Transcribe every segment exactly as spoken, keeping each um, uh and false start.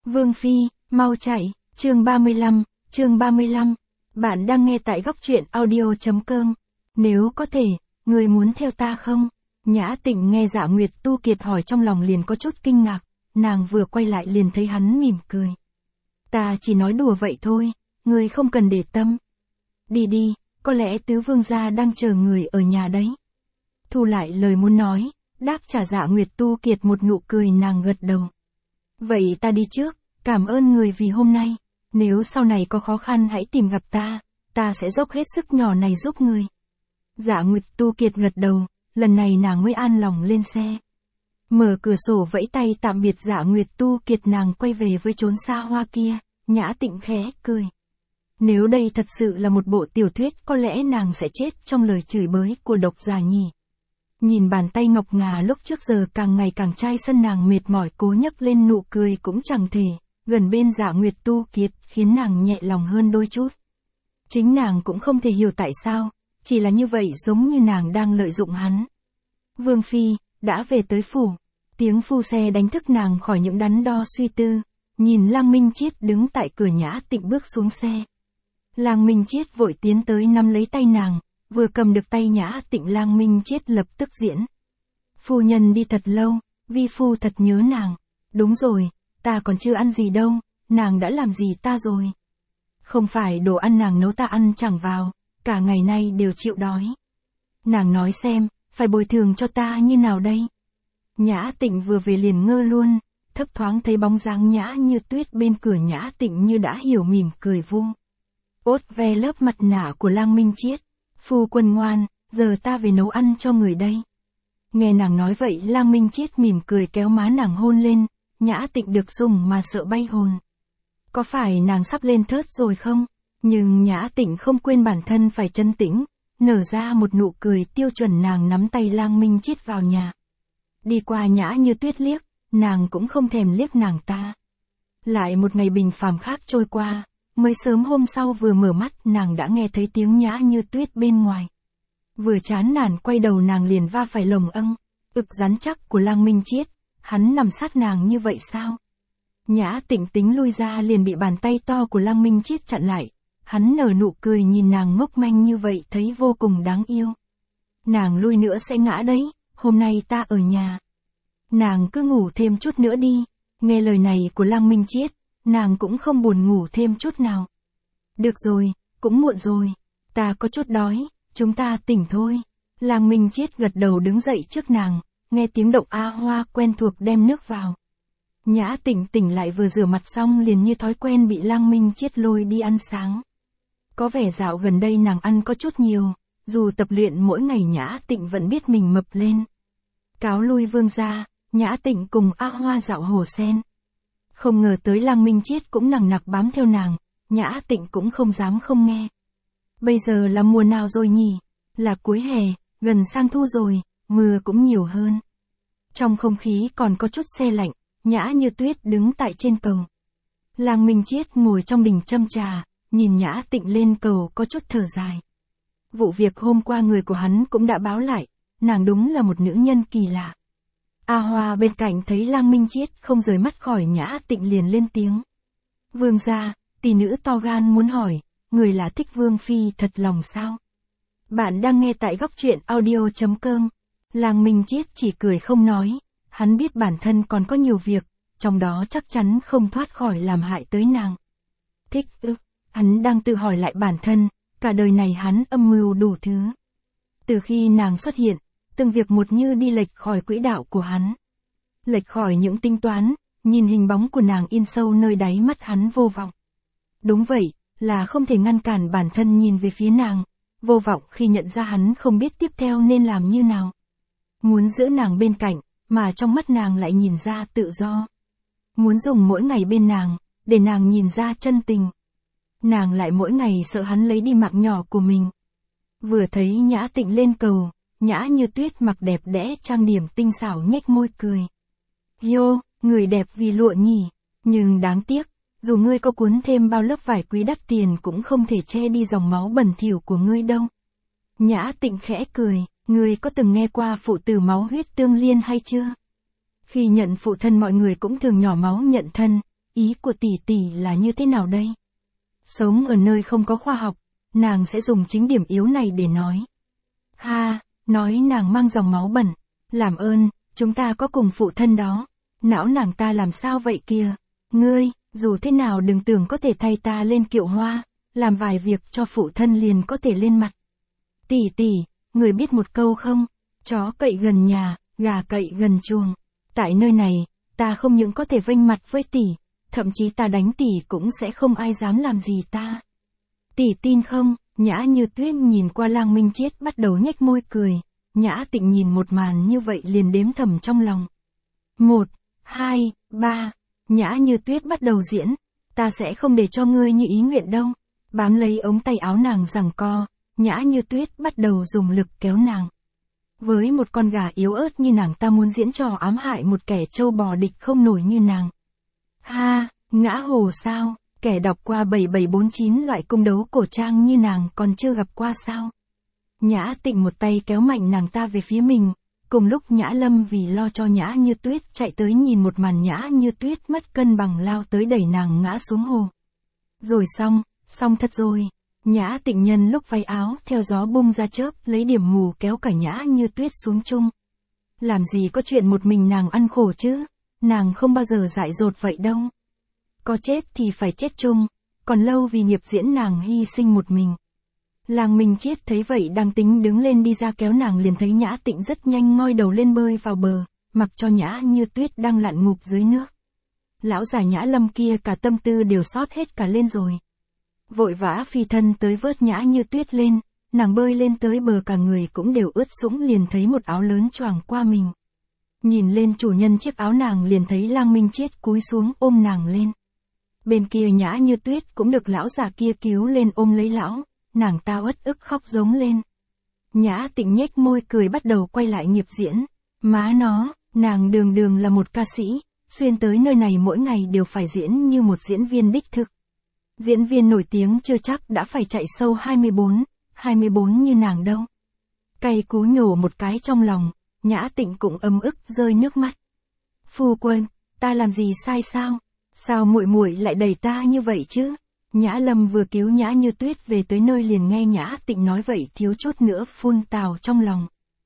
Vương Phi, mau chạy, chương ba mươi lăm, chương ba mươi lăm. Bạn đang nghe tại góc truyện audio chấm com. Nếu có thể, người muốn theo ta không? Nhã Tịnh nghe Dạ Nguyệt Tu Kiệt hỏi trong lòng liền có chút kinh ngạc, nàng vừa quay lại liền thấy hắn mỉm cười. Ta chỉ nói đùa vậy thôi, người không cần để tâm. Đi đi, có lẽ tứ vương gia đang chờ người ở nhà đấy. Thu lại lời muốn nói, đáp trả Dạ Nguyệt Tu Kiệt một nụ cười, nàng gật đầu. Vậy ta đi trước, cảm ơn người vì hôm nay, nếu sau này có khó khăn hãy tìm gặp ta, ta sẽ dốc hết sức nhỏ này giúp người. Dạ Nguyệt Tu Kiệt gật đầu, lần này nàng mới an lòng lên xe. Mở cửa sổ vẫy tay tạm biệt Dạ Nguyệt Tu Kiệt, nàng quay về với chốn xa hoa kia. Nhã Tịnh khẽ cười. Nếu đây thật sự là một bộ tiểu thuyết, có lẽ nàng sẽ chết trong lời chửi bới của độc giả nhỉ. Nhìn bàn tay ngọc ngà lúc trước giờ càng ngày càng chai sân, nàng mệt mỏi cố nhấc lên nụ cười cũng chẳng thể, gần bên Dạ Nguyệt Tu Kiệt khiến nàng nhẹ lòng hơn đôi chút. Chính nàng cũng không thể hiểu tại sao, chỉ là như vậy giống như nàng đang lợi dụng hắn. Vương Phi, đã về tới phủ. Tiếng phu xe đánh thức nàng khỏi những đắn đo suy tư, nhìn Lang Minh Chiết đứng tại cửa. Nhã Tịnh bước xuống xe. Lang Minh Chiết vội tiến tới nắm lấy tay nàng, vừa cầm được tay Nhã Tịnh, Lang Minh Chiết lập tức diễn. Phu nhân đi thật lâu, vi phu thật nhớ nàng. Đúng rồi, ta còn chưa ăn gì đâu, nàng đã làm gì ta rồi? Không phải đồ ăn nàng nấu ta ăn chẳng vào, cả ngày nay đều chịu đói. Nàng nói xem, phải bồi thường cho ta như nào đây? Nhã Tịnh vừa về liền ngơ luôn, thấp thoáng thấy bóng dáng Nhã Như Tuyết bên cửa. Nhã Tịnh như đã hiểu, mỉm cười vuông ốt ve lớp mặt nạ của Lang Minh Chiết. Phu quân ngoan, giờ ta về nấu ăn cho người đây. Nghe nàng nói vậy, Lang Minh Chiết mỉm cười kéo má nàng hôn lên. Nhã Tịnh được sủng mà sợ bay hồn. Có phải nàng sắp lên thớt rồi không? Nhưng Nhã Tịnh không quên bản thân phải trấn tĩnh, nở ra một nụ cười tiêu chuẩn. Nàng nắm tay Lang Minh Chiết vào nhà. Đi qua Nhã Như Tuyết liếc, nàng cũng không thèm liếc nàng ta. Lại một ngày bình phàm khác trôi qua, mới sớm hôm sau vừa mở mắt nàng đã nghe thấy tiếng Nhã Như Tuyết bên ngoài. Vừa chán nản quay đầu nàng liền va phải lồng âng, ực rắn chắc của Lang Minh Chiết. Hắn nằm sát nàng như vậy sao? Nhã Tịnh tính lui ra liền bị bàn tay to của Lang Minh Chiết chặn lại. Hắn nở nụ cười nhìn nàng ngốc manh như vậy thấy vô cùng đáng yêu. Nàng lui nữa sẽ ngã đấy, hôm nay ta ở nhà. Nàng cứ ngủ thêm chút nữa đi. Nghe lời này của Lang Minh Chiết, nàng cũng không buồn ngủ thêm chút nào. Được rồi, cũng muộn rồi, ta có chút đói, chúng ta tỉnh thôi. Lang Minh Chiết gật đầu đứng dậy trước nàng, nghe tiếng động a hoa quen thuộc đem nước vào. Nhã Tịnh tỉnh lại vừa rửa mặt xong liền như thói quen bị Lang Minh Chiết lôi đi ăn sáng. Có vẻ dạo gần đây nàng ăn có chút nhiều, dù tập luyện mỗi ngày Nhã Tịnh vẫn biết mình mập lên. Cáo lui vương gia, Nhã Tịnh cùng A Hoa dạo hồ sen. Không ngờ tới Lang Minh Chiết cũng nằng nặc bám theo nàng, Nhã Tịnh cũng không dám không nghe. Bây giờ là mùa nào rồi nhỉ? Là cuối hè, gần sang thu rồi, mưa cũng nhiều hơn. Trong không khí còn có chút se lạnh, Nhã Như Tuyết đứng tại trên cầu. Lang Minh Chiết ngồi trong đình châm trà, nhìn Nhã Tịnh lên cầu có chút thở dài. Vụ việc hôm qua người của hắn cũng đã báo lại, nàng đúng là một nữ nhân kỳ lạ. A Hoa bên cạnh thấy Lang Minh Chiết không rời mắt khỏi Nhã Tịnh liền lên tiếng. Vương gia, tỷ nữ to gan muốn hỏi, người là thích Vương Phi thật lòng sao? Bạn đang nghe tại góc truyện audio chấm com. Lang Minh Chiết chỉ cười không nói, hắn biết bản thân còn có nhiều việc, trong đó chắc chắn không thoát khỏi làm hại tới nàng. Thích ư, hắn đang tự hỏi lại bản thân, cả đời này hắn âm mưu đủ thứ. Từ khi nàng xuất hiện, từng việc một như đi lệch khỏi quỹ đạo của hắn. Lệch khỏi những tính toán, nhìn hình bóng của nàng in sâu nơi đáy mắt hắn vô vọng. Đúng vậy, là không thể ngăn cản bản thân nhìn về phía nàng, vô vọng khi nhận ra hắn không biết tiếp theo nên làm như nào. Muốn giữ nàng bên cạnh, mà trong mắt nàng lại nhìn ra tự do. Muốn dùng mỗi ngày bên nàng, để nàng nhìn ra chân tình. Nàng lại mỗi ngày sợ hắn lấy đi mạng nhỏ của mình. Vừa thấy Nhã Tịnh lên cầu, Nhã Như Tuyết mặc đẹp đẽ trang điểm tinh xảo nhếch môi cười. Yo, người đẹp vì lụa nhỉ, nhưng đáng tiếc, dù ngươi có cuốn thêm bao lớp vải quý đắt tiền cũng không thể che đi dòng máu bẩn thỉu của ngươi đâu. Nhã Tịnh khẽ cười, ngươi có từng nghe qua phụ tử máu huyết tương liên hay chưa? Khi nhận phụ thân mọi người cũng thường nhỏ máu nhận thân, ý của tỷ tỷ là như thế nào đây? Sống ở nơi không có khoa học, nàng sẽ dùng chính điểm yếu này để nói. Ha, nói nàng mang dòng máu bẩn, làm ơn, chúng ta có cùng phụ thân đó. Não nàng ta làm sao vậy kìa? Ngươi, dù thế nào đừng tưởng có thể thay ta lên kiệu hoa, làm vài việc cho phụ thân liền có thể lên mặt. Tỷ tỷ, người biết một câu không? Chó cậy gần nhà, gà cậy gần chuồng. Tại nơi này, ta không những có thể vênh mặt với tỷ, thậm chí ta đánh tỷ cũng sẽ không ai dám làm gì ta. Tỷ tin không? Nhã Như Tuyết nhìn qua Lang Minh Chiết bắt đầu nhếch môi cười. Nhã Tịnh nhìn một màn như vậy liền đếm thầm trong lòng. Một, hai, ba. Nhã Như Tuyết bắt đầu diễn. Ta sẽ không để cho ngươi như ý nguyện đâu. Bám lấy ống tay áo nàng giằng co, Nhã Như Tuyết bắt đầu dùng lực kéo nàng. Với một con gà yếu ớt như nàng ta muốn diễn trò ám hại một kẻ trâu bò địch không nổi như nàng. Ha, ngã hồ sao, kẻ đọc qua bảy bảy bốn chín loại cung đấu cổ trang như nàng còn chưa gặp qua sao. Nhã Tịnh một tay kéo mạnh nàng ta về phía mình, cùng lúc Nhã Lâm vì lo cho Nhã Như Tuyết chạy tới nhìn một màn Nhã Như Tuyết mất cân bằng lao tới đẩy nàng ngã xuống hồ. Rồi xong, xong thật rồi. Nhã Tịnh nhân lúc váy áo theo gió bung ra chớp lấy điểm mù kéo cả Nhã Như Tuyết xuống chung. Làm gì có chuyện một mình nàng ăn khổ chứ, nàng không bao giờ dại dột vậy đâu. Có chết thì phải chết chung, còn lâu vì nghiệp diễn nàng hy sinh một mình. Lang Minh Chiết thấy vậy đang tính đứng lên đi ra kéo nàng liền thấy Nhã Tịnh rất nhanh ngoi đầu lên bơi vào bờ, mặc cho Nhã Như Tuyết đang lặn ngụp dưới nước. Lão già Nhã Lâm kia cả tâm tư đều sót hết cả lên rồi. Vội vã phi thân tới vớt Nhã Như Tuyết lên, nàng bơi lên tới bờ cả người cũng đều ướt sũng liền thấy một áo lớn choàng qua mình. Nhìn lên chủ nhân chiếc áo nàng liền thấy Lang Minh Chiết cúi xuống ôm nàng lên. Bên kia Nhã Như Tuyết cũng được lão già kia cứu lên ôm lấy lão, nàng ta uất ức khóc giống lên. Nhã Tịnh nhếch môi cười bắt đầu quay lại nghiệp diễn. Má nó, nàng đường đường là một ca sĩ, xuyên tới nơi này mỗi ngày đều phải diễn như một diễn viên đích thực. Diễn viên nổi tiếng chưa chắc đã phải chạy sâu hai mươi bốn, hai mươi bốn như nàng đâu. Cay cú nhổ một cái trong lòng, Nhã Tịnh cũng ấm ức rơi nước mắt. Phu quân, ta làm gì sai sao? Sao muội muội lại đẩy ta như vậy chứ? Nhã Lâm vừa cứu Nhã Như Tuyết về tới nơi liền nghe Nhã Tịnh nói vậy thiếu chút nữa phun tào trong lòng.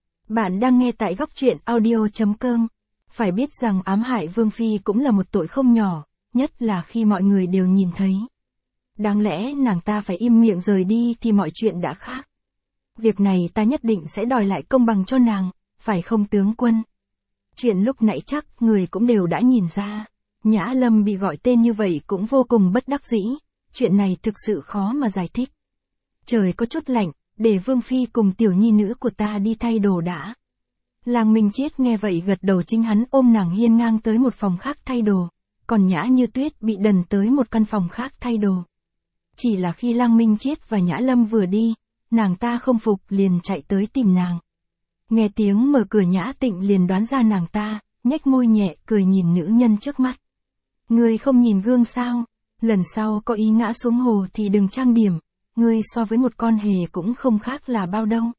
Bạn đang nghe tại góc truyện audio chấm com. Phải biết rằng ám hại Vương Phi cũng là một tội không nhỏ, nhất là khi mọi người đều nhìn thấy. Đáng lẽ nàng ta phải im miệng rời đi thì mọi chuyện đã khác. Việc này ta nhất định sẽ đòi lại công bằng cho nàng, phải không tướng quân? Chuyện lúc nãy chắc người cũng đều đã nhìn ra. Nhã Lâm bị gọi tên như vậy cũng vô cùng bất đắc dĩ. Chuyện này thực sự khó mà giải thích. Trời có chút lạnh, để Vương Phi cùng tiểu nhi nữ của ta đi thay đồ đã. Lang Minh Chiết nghe vậy gật đầu, chính hắn ôm nàng hiên ngang tới một phòng khác thay đồ, còn Nhã Như Tuyết bị đần tới một căn phòng khác thay đồ. Chỉ là khi Lang Minh Chiết và Nhã Lâm vừa đi, nàng ta không phục liền chạy tới tìm nàng. Nghe tiếng mở cửa Nhã Tịnh liền đoán ra nàng ta, nhếch môi nhẹ cười nhìn nữ nhân trước mắt. Ngươi không nhìn gương sao? Lần sau có ý ngã xuống hồ thì đừng trang điểm, ngươi so với một con hề cũng không khác là bao đâu.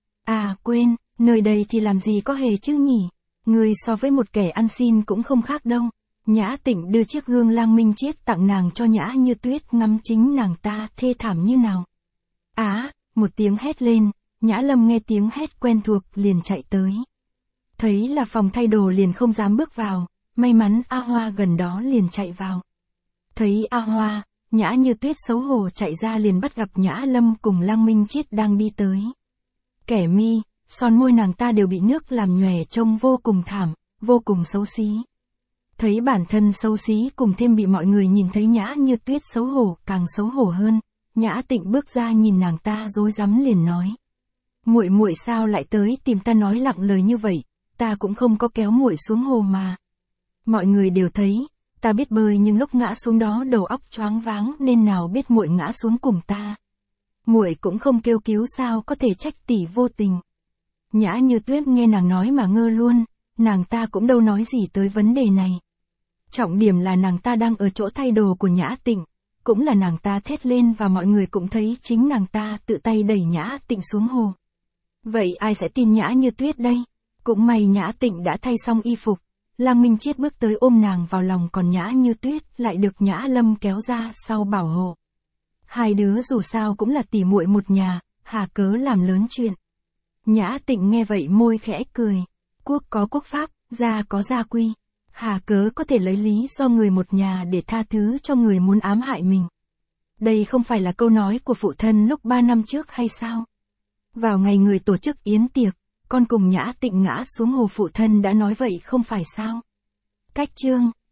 À quên, nơi đây thì làm gì có hề chứ nhỉ? Ngươi so với một kẻ ăn xin cũng không khác đâu. Nhã Tịnh đưa chiếc gương Lang Minh Chiết tặng nàng cho Nhã Như Tuyết ngắm chính nàng ta thê thảm như nào. Á, một tiếng hét lên, Nhã Lâm nghe tiếng hét quen thuộc liền chạy tới. Thấy là phòng thay đồ liền không dám bước vào, may mắn A Hoa gần đó liền chạy vào. Thấy A Hoa, Nhã Như Tuyết xấu hổ chạy ra liền bắt gặp Nhã Lâm cùng Lang Minh Chiết đang đi tới. Kẻ mi, son môi nàng ta đều bị nước làm nhòe trông vô cùng thảm, vô cùng xấu xí. Thấy bản thân xấu xí cùng thêm bị mọi người nhìn thấy Nhã Như Tuyết xấu hổ càng xấu hổ hơn, Nhã Tịnh bước ra nhìn nàng ta rối rắm liền nói. Muội muội sao lại tới tìm ta nói lặng lời như vậy, ta cũng không có kéo muội xuống hồ mà. Mọi người đều thấy, ta biết bơi nhưng lúc ngã xuống đó đầu óc choáng váng nên nào biết muội ngã xuống cùng ta. Muội cũng không kêu cứu sao có thể trách tỷ vô tình. Nhã Như Tuyết nghe nàng nói mà ngơ luôn, nàng ta cũng đâu nói gì tới vấn đề này. Trọng điểm là nàng ta đang ở chỗ thay đồ của Nhã Tịnh, cũng là nàng ta thét lên và mọi người cũng thấy chính nàng ta tự tay đẩy Nhã Tịnh xuống hồ. Vậy ai sẽ tin Nhã Như Tuyết đây? Cũng may Nhã Tịnh đã thay xong y phục, Lăng Minh Chiết bước tới ôm nàng vào lòng, còn Nhã Như Tuyết lại được Nhã Lâm kéo ra sau bảo hộ. Hai đứa dù sao cũng là tỉ muội một nhà, hà cớ làm lớn chuyện. Nhã Tịnh nghe vậy môi khẽ cười. Quốc có quốc pháp, gia có gia quy. Hà cớ có thể lấy lý do người một nhà để tha thứ cho người muốn ám hại mình. Đây không phải là câu nói của phụ thân lúc ba năm trước hay sao? Vào ngày người tổ chức yến tiệc, con cùng Nhã Tịnh ngã xuống hồ, phụ thân đã nói vậy không phải sao? Cách chương